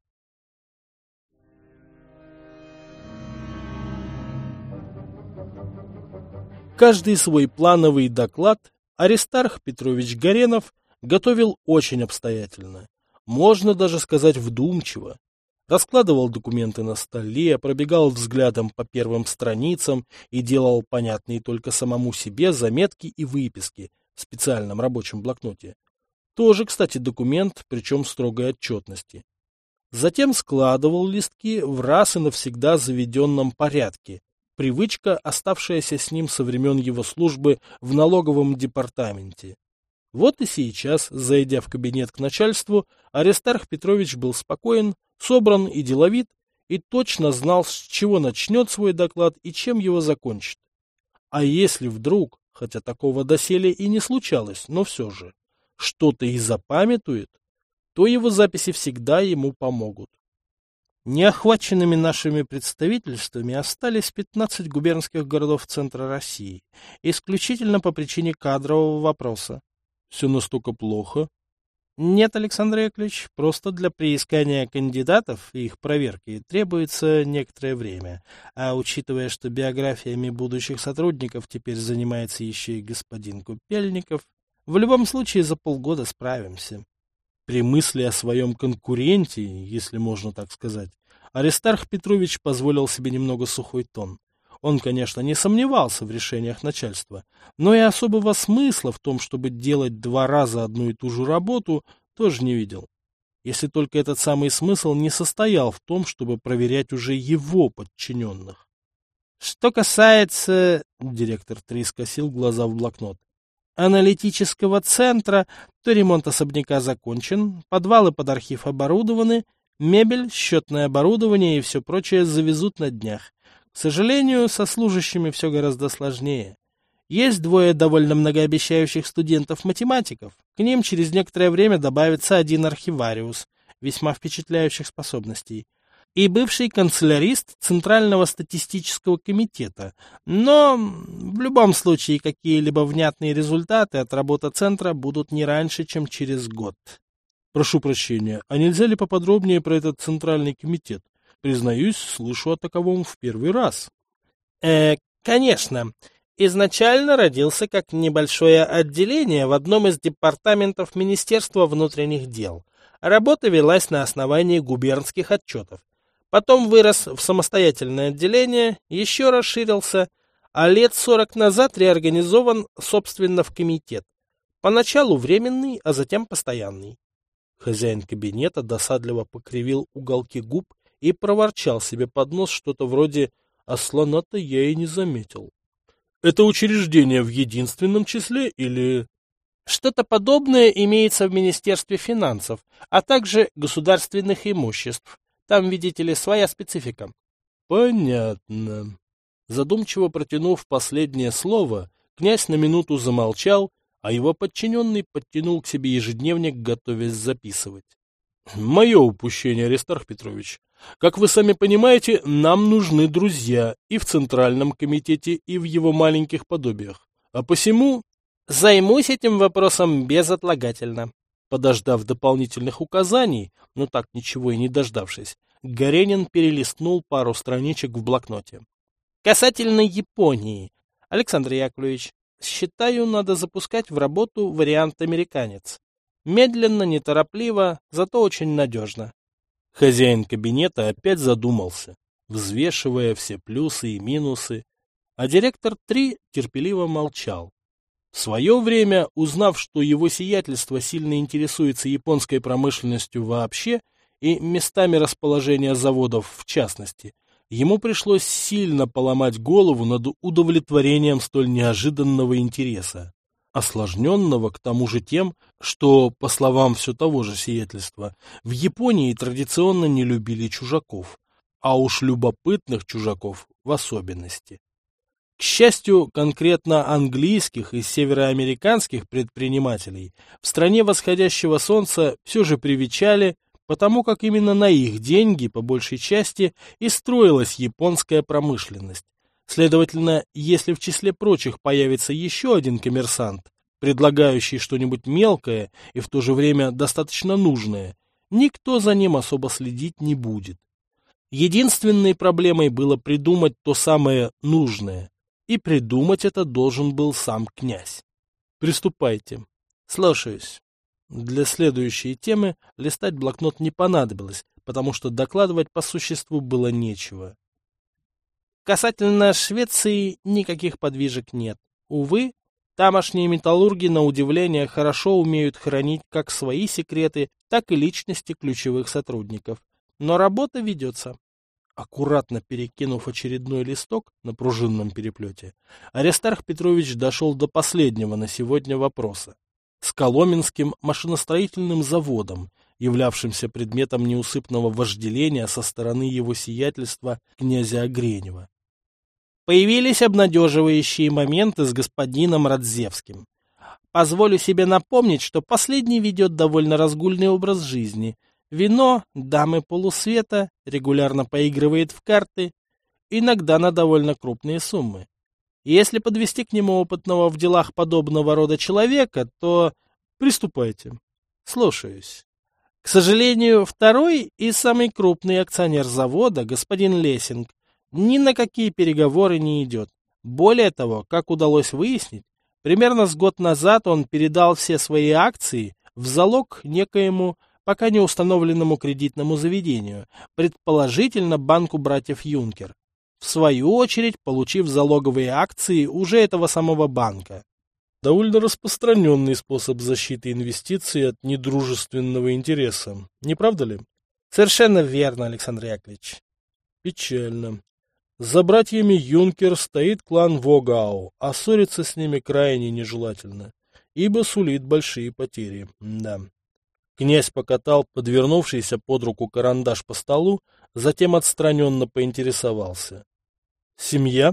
Каждый свой плановый доклад Аристарх Петрович Горенов готовил очень обстоятельно, можно даже сказать вдумчиво. Раскладывал документы на столе, пробегал взглядом по первым страницам и делал понятные только самому себе заметки и выписки в специальном рабочем блокноте. Тоже, кстати, документ, причем строгой отчетности. Затем складывал листки в раз и навсегда заведенном порядке, привычка, оставшаяся с ним со времен его службы в налоговом департаменте. Вот и сейчас, зайдя в кабинет к начальству, Аристарх Петрович был спокоен, собран и деловит, и точно знал, с чего начнет свой доклад и чем его закончит. А если вдруг, хотя такого доселе и не случалось, но все же, что-то и запамятует, то его записи всегда ему помогут. Неохваченными нашими представительствами остались пятнадцать губернских городов центра России, исключительно по причине кадрового вопроса. Все настолько плохо? Нет, Александр Яковлевич, просто для приискания кандидатов и их проверки требуется некоторое время, а учитывая, что биографиями будущих сотрудников теперь занимается еще и господин Купельников, в любом случае за полгода справимся. При мысли о своем конкуренте, если можно так сказать, Аристарх Петрович позволил себе немного сухой тон. Он, конечно, не сомневался в решениях начальства, но и особого смысла в том, чтобы делать два раза одну и ту же работу, тоже не видел. Если только этот самый смысл не состоял в том, чтобы проверять уже его подчиненных. Что касается, директор Три скосил глаза в блокнот, аналитического центра, то ремонт особняка закончен, подвалы под архив оборудованы, мебель, счетное оборудование и все прочее завезут на днях. К сожалению, со служащими все гораздо сложнее. Есть двое довольно многообещающих студентов-математиков. К ним через некоторое время добавится один архивариус, весьма впечатляющих способностей, и бывший канцелярист Центрального статистического комитета. Но в любом случае какие-либо внятные результаты от работы центра будут не раньше, чем через год. Прошу прощения, а нельзя ли поподробнее про этот Центральный комитет? Признаюсь, слышу о таковом в первый раз. Э, конечно. Изначально родился как небольшое отделение в одном из департаментов Министерства внутренних дел. Работа велась на основании губернских отчетов. Потом вырос в самостоятельное отделение, еще расширился, а лет сорок назад реорганизован, собственно, в комитет. Поначалу временный, а затем постоянный. Хозяин кабинета досадливо покривил уголки губ и проворчал себе под нос что-то вроде «А слона-то я и не заметил». Это учреждение в единственном числе или... Что-то подобное имеется в Министерстве финансов, а также государственных имуществ. Там, видите ли, своя специфика. Понятно. Задумчиво протянув последнее слово, князь на минуту замолчал, а его подчиненный подтянул к себе ежедневник, готовясь записывать. Мое упущение, Аристарх Петрович. Как вы сами понимаете, нам нужны друзья и в Центральном комитете, и в его маленьких подобиях. А посему... Займусь этим вопросом безотлагательно. Подождав дополнительных указаний, но так ничего и не дождавшись, Горенин перелистнул пару страничек в блокноте. Касательно Японии, Александр Яковлевич, считаю, надо запускать в работу вариант американец. Медленно, неторопливо, зато очень надежно. Хозяин кабинета опять задумался, взвешивая все плюсы и минусы. А директор три терпеливо молчал. В свое время, узнав, что его сиятельство сильно интересуется японской промышленностью вообще и местами расположения заводов в частности, ему пришлось сильно поломать голову над удовлетворением столь неожиданного интереса, осложненного к тому же тем, что, по словам все того же сиятельства, в Японии традиционно не любили чужаков, а уж любопытных чужаков в особенности. К счастью, конкретно английских и североамериканских предпринимателей в стране восходящего солнца все же привечали, потому как именно на их деньги, по большей части, и строилась японская промышленность. Следовательно, если в числе прочих появится еще один коммерсант, предлагающий что-нибудь мелкое и в то же время достаточно нужное, никто за ним особо следить не будет. Единственной проблемой было придумать то самое нужное. И придумать это должен был сам князь. Приступайте. Слушаюсь. Для следующей темы листать блокнот не понадобилось, потому что докладывать по существу было нечего. Касательно Швеции никаких подвижек нет. Увы, тамошние металлурги, на удивление, хорошо умеют хранить как свои секреты, так и личности ключевых сотрудников. Но работа ведется. Аккуратно перекинув очередной листок на пружинном переплете, Аристарх Петрович дошел до последнего на сегодня вопроса. С Коломенским машиностроительным заводом, являвшимся предметом неусыпного вожделения со стороны его сиятельства князя Огренева. Появились обнадеживающие моменты с господином Радзевским. Позволю себе напомнить, что последний ведет довольно разгульный образ жизни. Вино, дамы полусвета, регулярно поигрывает в карты, иногда на довольно крупные суммы. Если подвести к нему опытного в делах подобного рода человека, то... Приступайте. Слушаюсь. К сожалению, второй и самый крупный акционер завода, господин Лессинг, ни на какие переговоры не идет. Более того, как удалось выяснить, примерно с год назад он передал все свои акции в залог некоему пока не установленному кредитному заведению, предположительно банку братьев Юнкер, в свою очередь получив залоговые акции уже этого самого банка. Довольно распространенный способ защиты инвестиций от недружественного интереса, не правда ли? Совершенно верно, Александр Яковлевич. Печально. За братьями Юнкер стоит клан Вогау, а ссориться с ними крайне нежелательно, ибо сулит большие потери. Да. Князь покатал подвернувшийся под руку карандаш по столу, затем отстраненно поинтересовался. «Семья?»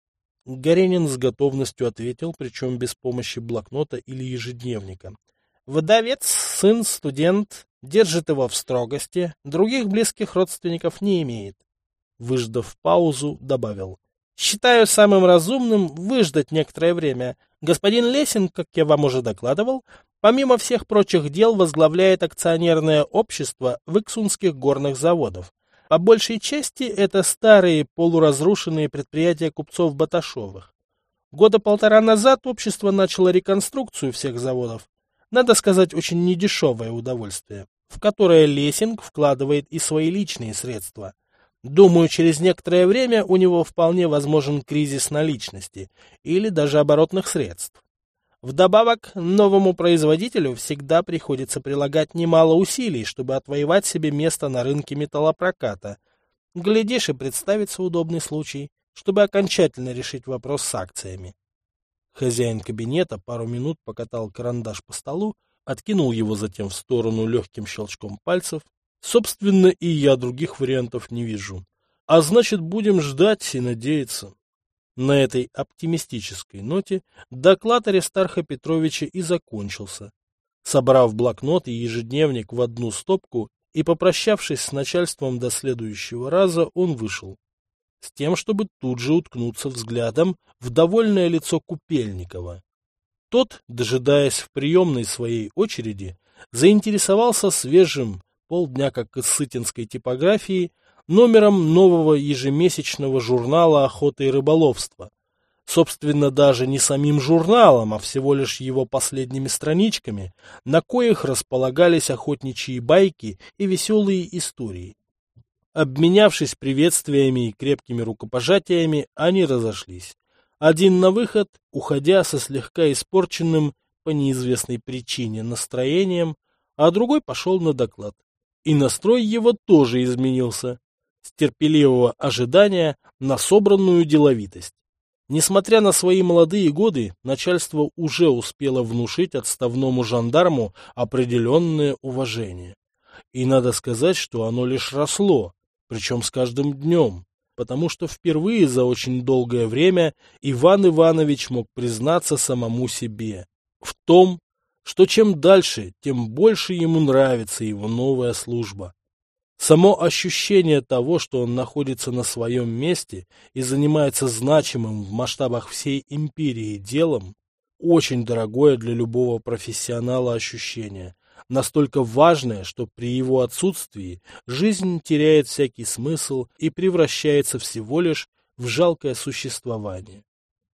Горенин с готовностью ответил, причем без помощи блокнота или ежедневника. «Вдовец, сын, студент, держит его в строгости, других близких родственников не имеет». Выждав паузу, добавил. «Считаю самым разумным выждать некоторое время. Господин Лессинг, как я вам уже докладывал, помимо всех прочих дел возглавляет акционерное общество Выксунских горных заводов. По большей части это старые полуразрушенные предприятия купцов Баташовых. Года полтора назад общество начало реконструкцию всех заводов. Надо сказать, очень недешевое удовольствие, в которое Лессинг вкладывает и свои личные средства. Думаю, через некоторое время у него вполне возможен кризис наличности или даже оборотных средств. Вдобавок, новому производителю всегда приходится прилагать немало усилий, чтобы отвоевать себе место на рынке металлопроката. Глядишь, и представится удобный случай, чтобы окончательно решить вопрос с акциями. Хозяин кабинета пару минут покатал карандаш по столу, откинул его затем в сторону легким щелчком пальцев. Собственно, и я других вариантов не вижу. А значит, будем ждать и надеяться. На этой оптимистической ноте доклад Аристарха Петровича и закончился. Собрав блокнот и ежедневник в одну стопку и попрощавшись с начальством до следующего раза, он вышел. С тем, чтобы тут же уткнуться взглядом в довольное лицо Купельникова. Тот, дожидаясь в приемной своей очереди, заинтересовался свежим, полдня как из сытинской типографии, номером нового ежемесячного журнала «Охота и рыболовство». Собственно, даже не самим журналом, а всего лишь его последними страничками, на коих располагались охотничьи байки и веселые истории. Обменявшись приветствиями и крепкими рукопожатиями, они разошлись. Один на выход, уходя со слегка испорченным по неизвестной причине настроением, а другой пошел на доклад. И настрой его тоже изменился. С терпеливого ожидания на собранную деловитость. Несмотря на свои молодые годы, начальство уже успело внушить отставному жандарму определенное уважение. И надо сказать, что оно лишь росло, причем с каждым днем, потому что впервые за очень долгое время Иван Иванович мог признаться самому себе в том, что чем дальше, тем больше ему нравится его новая служба. Само ощущение того, что он находится на своем месте и занимается значимым в масштабах всей империи делом, очень дорогое для любого профессионала ощущение, настолько важное, что при его отсутствии жизнь теряет всякий смысл и превращается всего лишь в жалкое существование.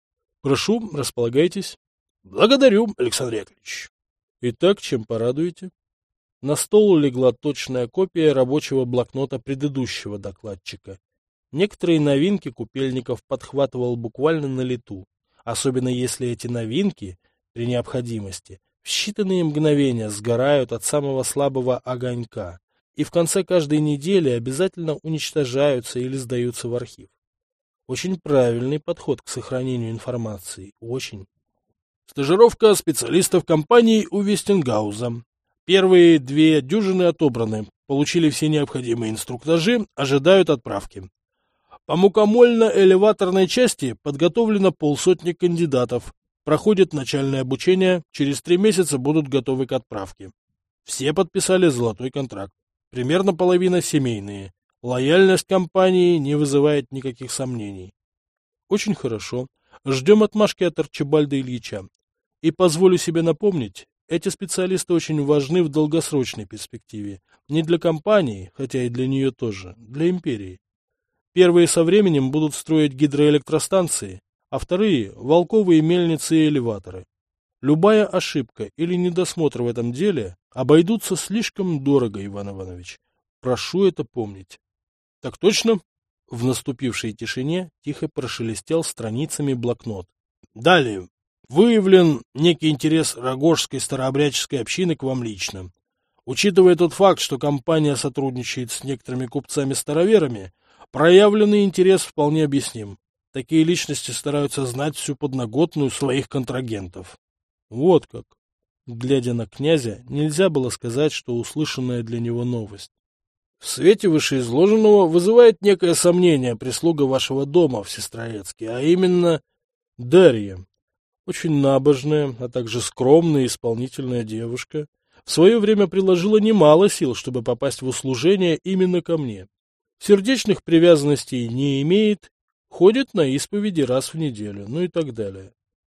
Прошу, располагайтесь. Благодарю, Александр Яковлевич. Итак, чем порадуете? На стол легла точная копия рабочего блокнота предыдущего докладчика. Некоторые новинки Купельников подхватывал буквально на лету, особенно если эти новинки, при необходимости, в считанные мгновения сгорают от самого слабого огонька и в конце каждой недели обязательно уничтожаются или сдаются в архив. Очень правильный подход к сохранению информации, очень. Стажировка специалистов компании у Вестингауза. Первые две дюжины отобраны, получили все необходимые инструктажи, ожидают отправки. По мукомольно-элеваторной части подготовлено полсотни кандидатов. Проходит начальное обучение, через три месяца будут готовы к отправке. Все подписали золотой контракт. Примерно половина семейные. Лояльность компании не вызывает никаких сомнений. Очень хорошо. Ждем отмашки от Арчибальда Ильича. И позволю себе напомнить, эти специалисты очень важны в долгосрочной перспективе. Не для компании, хотя и для нее тоже, для империи. Первые со временем будут строить гидроэлектростанции, а вторые – волковые мельницы и элеваторы. Любая ошибка или недосмотр в этом деле обойдутся слишком дорого, Иван Иванович. Прошу это помнить. Так точно? В наступившей тишине тихо прошелестел страницами блокнот. Далее. Выявлен некий интерес Рогожской старообрядческой общины к вам лично. Учитывая тот факт, что компания сотрудничает с некоторыми купцами-староверами, проявленный интерес вполне объясним. Такие личности стараются знать всю подноготную своих контрагентов. Вот как. Глядя на князя, нельзя было сказать, что услышанная для него новость. В свете вышеизложенного вызывает некое сомнение прислуга вашего дома в Сестрорецке, а именно Дарья. Очень набожная, а также скромная и исполнительная девушка. В свое время приложила немало сил, чтобы попасть в услужение именно ко мне. Сердечных привязанностей не имеет, ходит на исповеди раз в неделю, ну и так далее.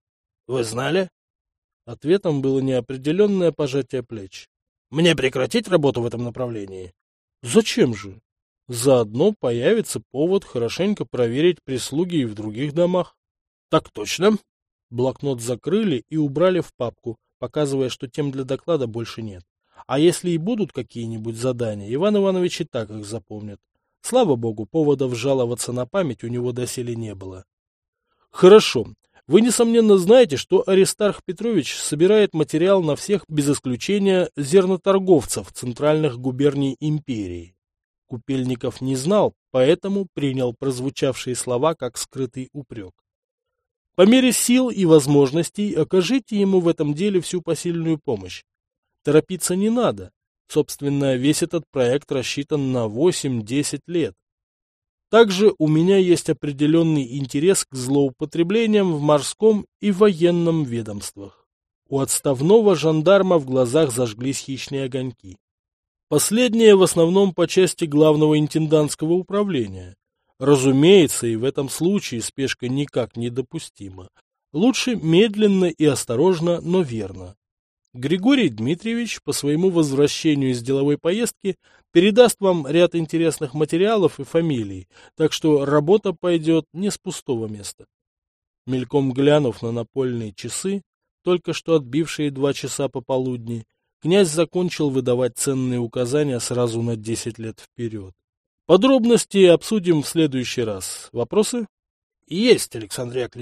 — Вы знали? Ответом было неопределенное пожатие плеч. — Мне прекратить работу в этом направлении? — Зачем же? Заодно появится повод хорошенько проверить прислуги и в других домах. — Так точно. Блокнот закрыли и убрали в папку, показывая, что тем для доклада больше нет. А если и будут какие-нибудь задания, Иван Иванович и так их запомнит. Слава богу, поводов жаловаться на память у него доселе не было. Хорошо. Вы, несомненно, знаете, что Аристарх Петрович собирает материал на всех, без исключения, зерноторговцев центральных губерний империи. Купельников не знал, поэтому принял прозвучавшие слова как скрытый упрек. По мере сил и возможностей окажите ему в этом деле всю посильную помощь. Торопиться не надо. Собственно, весь этот проект рассчитан на восемь-десять лет. Также у меня есть определенный интерес к злоупотреблениям в морском и военном ведомствах. У отставного жандарма в глазах зажглись хищные огоньки. Последнее в основном по части главного интендантского управления. Разумеется, и в этом случае спешка никак недопустима. Лучше медленно и осторожно, но верно. Григорий Дмитриевич по своему возвращению из деловой поездки передаст вам ряд интересных материалов и фамилий, так что работа пойдет не с пустого места. Мельком глянув на напольные часы, только что отбившие два часа пополудни, князь закончил выдавать ценные указания сразу на десять лет вперед. Подробности обсудим в следующий раз. Вопросы? Есть, Александр Яковлевич.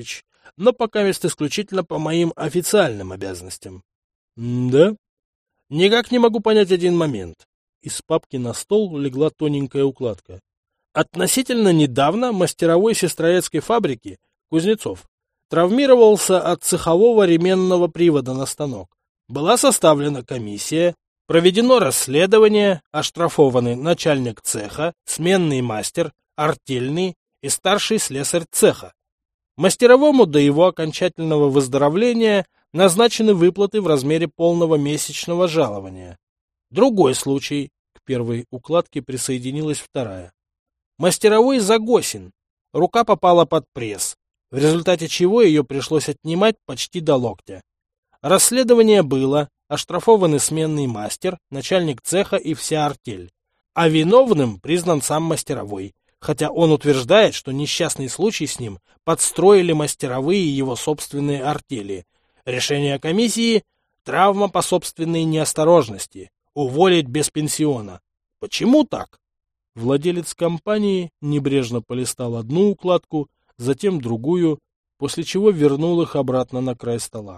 но пока мест исключительно по моим официальным обязанностям. — Да? — Никак не могу понять один момент. Из папки на стол легла тоненькая укладка. Относительно недавно мастеровой сестроедской фабрики, Кузнецов, травмировался от цехового ременного привода на станок. Была составлена комиссия, проведено расследование, оштрафованы начальник цеха, сменный мастер, артельный и старший слесарь цеха. Мастеровому до его окончательного выздоровления назначены выплаты в размере полного месячного жалования. Другой случай. К первой укладке присоединилась вторая. Мастеровой Загосин. Рука попала под пресс, в результате чего ее пришлось отнимать почти до локтя. Расследование было, оштрафованы сменный мастер, начальник цеха и вся артель. А виновным признан сам мастеровой, хотя он утверждает, что несчастный случай с ним подстроили мастеровые его собственные артели. Решение комиссии – травма по собственной неосторожности, уволить без пенсиона. Почему так? Владелец компании небрежно полистал одну укладку, затем другую, после чего вернул их обратно на край стола.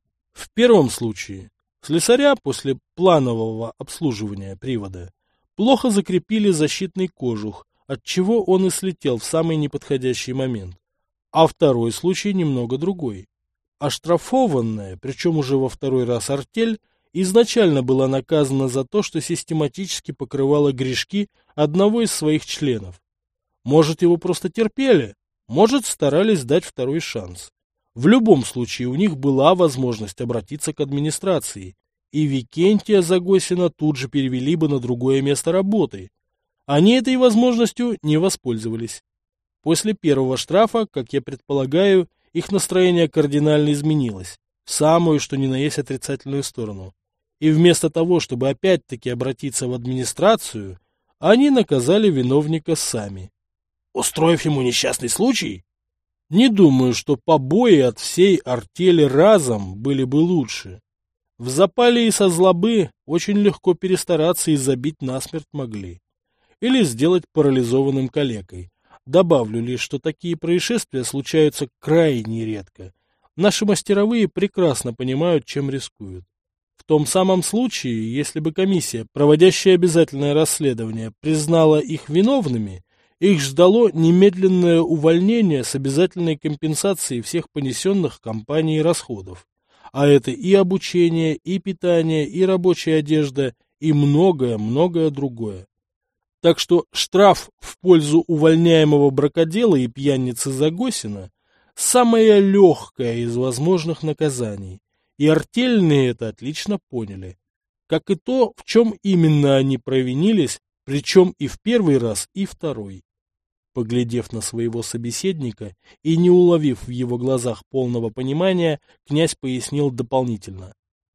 В первом случае слесаря после планового обслуживания привода плохо закрепили защитный кожух, отчего он и слетел в самый неподходящий момент. А второй случай немного другой. Оштрафованная, причем уже во второй раз артель, изначально была наказана за то, что систематически покрывала грешки одного из своих членов. Может, его просто терпели, может, старались дать второй шанс. В любом случае у них была возможность обратиться к администрации, и Викентия Загосина тут же перевели бы на другое место работы. Они этой возможностью не воспользовались. После первого штрафа, как я предполагаю, их настроение кардинально изменилось, в самую что ни на есть отрицательную сторону. И вместо того, чтобы опять-таки обратиться в администрацию, они наказали виновника сами. Устроив ему несчастный случай? Не думаю, что побои от всей артели разом были бы лучше. В запале и со злобы очень легко перестараться и забить насмерть могли. Или сделать парализованным калекой. Добавлю лишь, что такие происшествия случаются крайне редко. Наши мастеровые прекрасно понимают, чем рискуют. В том самом случае, если бы комиссия, проводящая обязательное расследование, признала их виновными, их ждало немедленное увольнение с обязательной компенсацией всех понесенных компанией расходов. А это и обучение, и питание, и рабочая одежда, и многое-многое другое. Так что штраф в пользу увольняемого бракодела и пьяницы Загосина – самое легкое из возможных наказаний. И артельные это отлично поняли. Как и то, в чем именно они провинились, причем и в первый раз, и второй. Поглядев на своего собеседника и не уловив в его глазах полного понимания, князь пояснил дополнительно.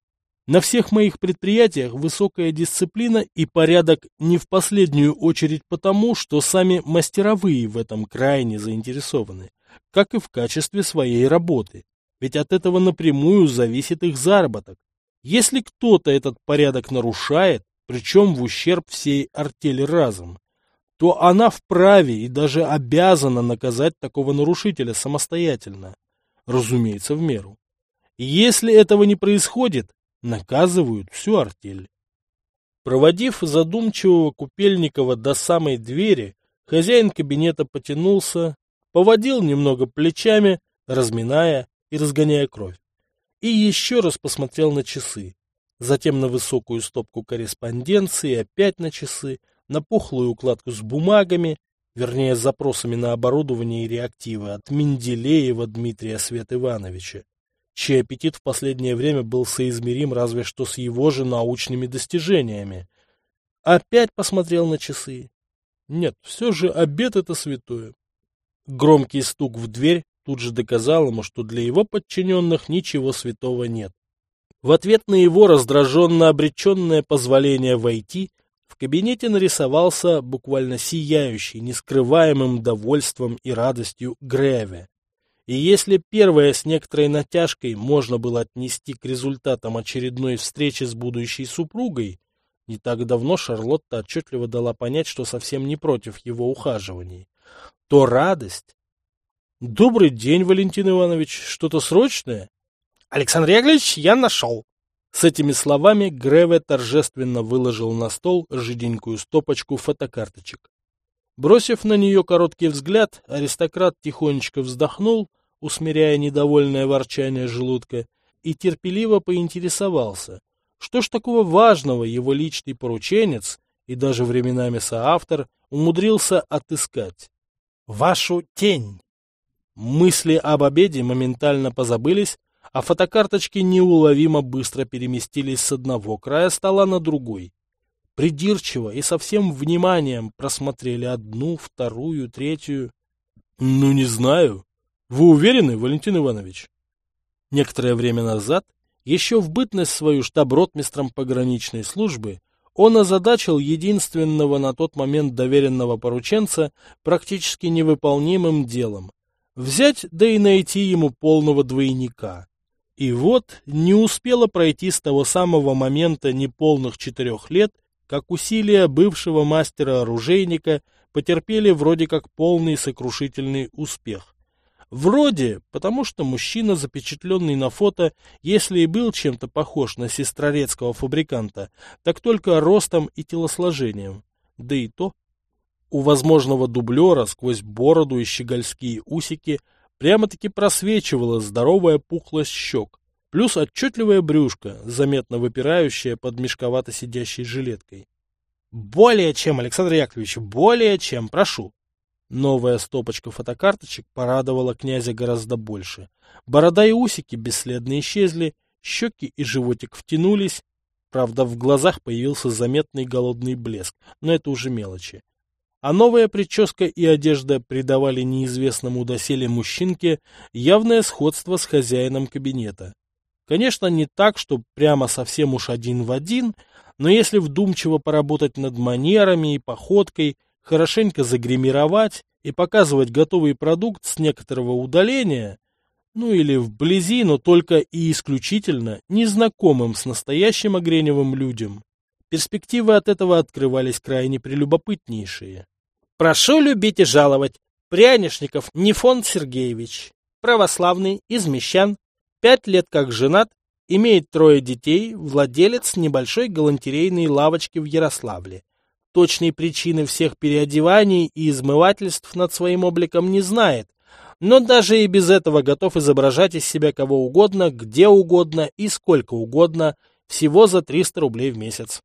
На всех моих предприятиях высокая дисциплина и порядок не в последнюю очередь потому, что сами мастеровые в этом крайне заинтересованы, как и в качестве своей работы. Ведь от этого напрямую зависит их заработок. Если кто-то этот порядок нарушает, причем в ущерб всей артели разом, то она вправе и даже обязана наказать такого нарушителя самостоятельно, разумеется, в меру. И если этого не происходит, наказывают всю артель. Проводив задумчивого Купельникова до самой двери, хозяин кабинета потянулся, поводил немного плечами, разминая и разгоняя кровь, и еще раз посмотрел на часы, затем на высокую стопку корреспонденции, опять на часы, на пухлую укладку с бумагами, вернее, с запросами на оборудование и реактивы от Менделеева Дмитрия Свет Ивановича, чей аппетит в последнее время был соизмерим разве что с его же научными достижениями. Опять посмотрел на часы. Нет, все же обед — это святое. Громкий стук в дверь тут же доказал ему, что для его подчиненных ничего святого нет. В ответ на его раздраженно обреченное позволение войти, в кабинете нарисовался буквально сияющий, нескрываемым довольством и радостью Греве. И если первое с некоторой натяжкой можно было отнести к результатам очередной встречи с будущей супругой, не так давно Шарлотта отчетливо дала понять, что совсем не против его ухаживаний, то радость... Добрый день, Валентин Иванович. Что-то срочное? Александр Яковлевич, я нашел. С этими словами Греве торжественно выложил на стол жиденькую стопочку фотокарточек. Бросив на нее короткий взгляд, аристократ тихонечко вздохнул, усмиряя недовольное ворчание желудка, и терпеливо поинтересовался, что ж такого важного его личный порученец и даже временами соавтор умудрился отыскать. Вашу тень. Мысли об обеде моментально позабылись, а фотокарточки неуловимо быстро переместились с одного края стола на другой. Придирчиво и со всем вниманием просмотрели одну, вторую, третью. Ну, не знаю. Вы уверены, Валентин Иванович? Некоторое время назад, еще в бытность свою штаб-ротмистром пограничной службы, он озадачил единственного на тот момент доверенного порученца практически невыполнимым делом — взять да и найти ему полного двойника. И вот не успело пройти с того самого момента неполных четырех лет, как усилия бывшего мастера-оружейника потерпели вроде как полный сокрушительный успех. Вроде, потому что мужчина, запечатленный на фото, если и был чем-то похож на сестрорецкого фабриканта, так только ростом и телосложением. Да и то. У возможного дублера сквозь бороду и щегольские усики прямо-таки просвечивала здоровая пухлость щек, плюс отчетливое брюшко, заметно выпирающее под мешковато сидящей жилеткой. Более чем, Александр Яковлевич, более чем, прошу. Новая стопочка фотокарточек порадовала князя гораздо больше. Борода и усики бесследно исчезли, щеки и животик втянулись. Правда, в глазах появился заметный голодный блеск, но это уже мелочи. А новая прическа и одежда придавали неизвестному доселе мужчинке явное сходство с хозяином кабинета. Конечно, не так, что прямо совсем уж один в один, но если вдумчиво поработать над манерами и походкой, хорошенько загримировать и показывать готовый продукт с некоторого удаления, ну или вблизи, но только и исключительно незнакомым с настоящим Огреневым людям, перспективы от этого открывались крайне прелюбопытнейшие. Прошу любить и жаловать. Прянишников Нефон Сергеевич. Православный, из Мещан. Пять лет как женат. Имеет трое детей. Владелец небольшой галантерейной лавочки в Ярославле. Точной причины всех переодеваний и измывательств над своим обликом не знает. Но даже и без этого готов изображать из себя кого угодно, где угодно и сколько угодно. Всего за триста рублей в месяц.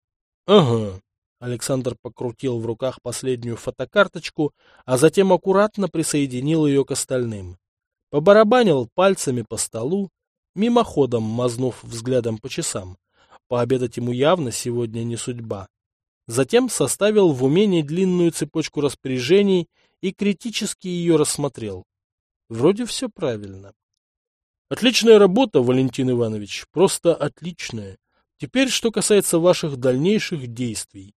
Ага. Александр покрутил в руках последнюю фотокарточку, а затем аккуратно присоединил ее к остальным. Побарабанил пальцами по столу, мимоходом мазнув взглядом по часам. Пообедать ему явно сегодня не судьба. Затем составил в уме длинную цепочку распоряжений и критически ее рассмотрел. Вроде все правильно. Отличная работа, Валентин Иванович, просто отличная. Теперь, что касается ваших дальнейших действий.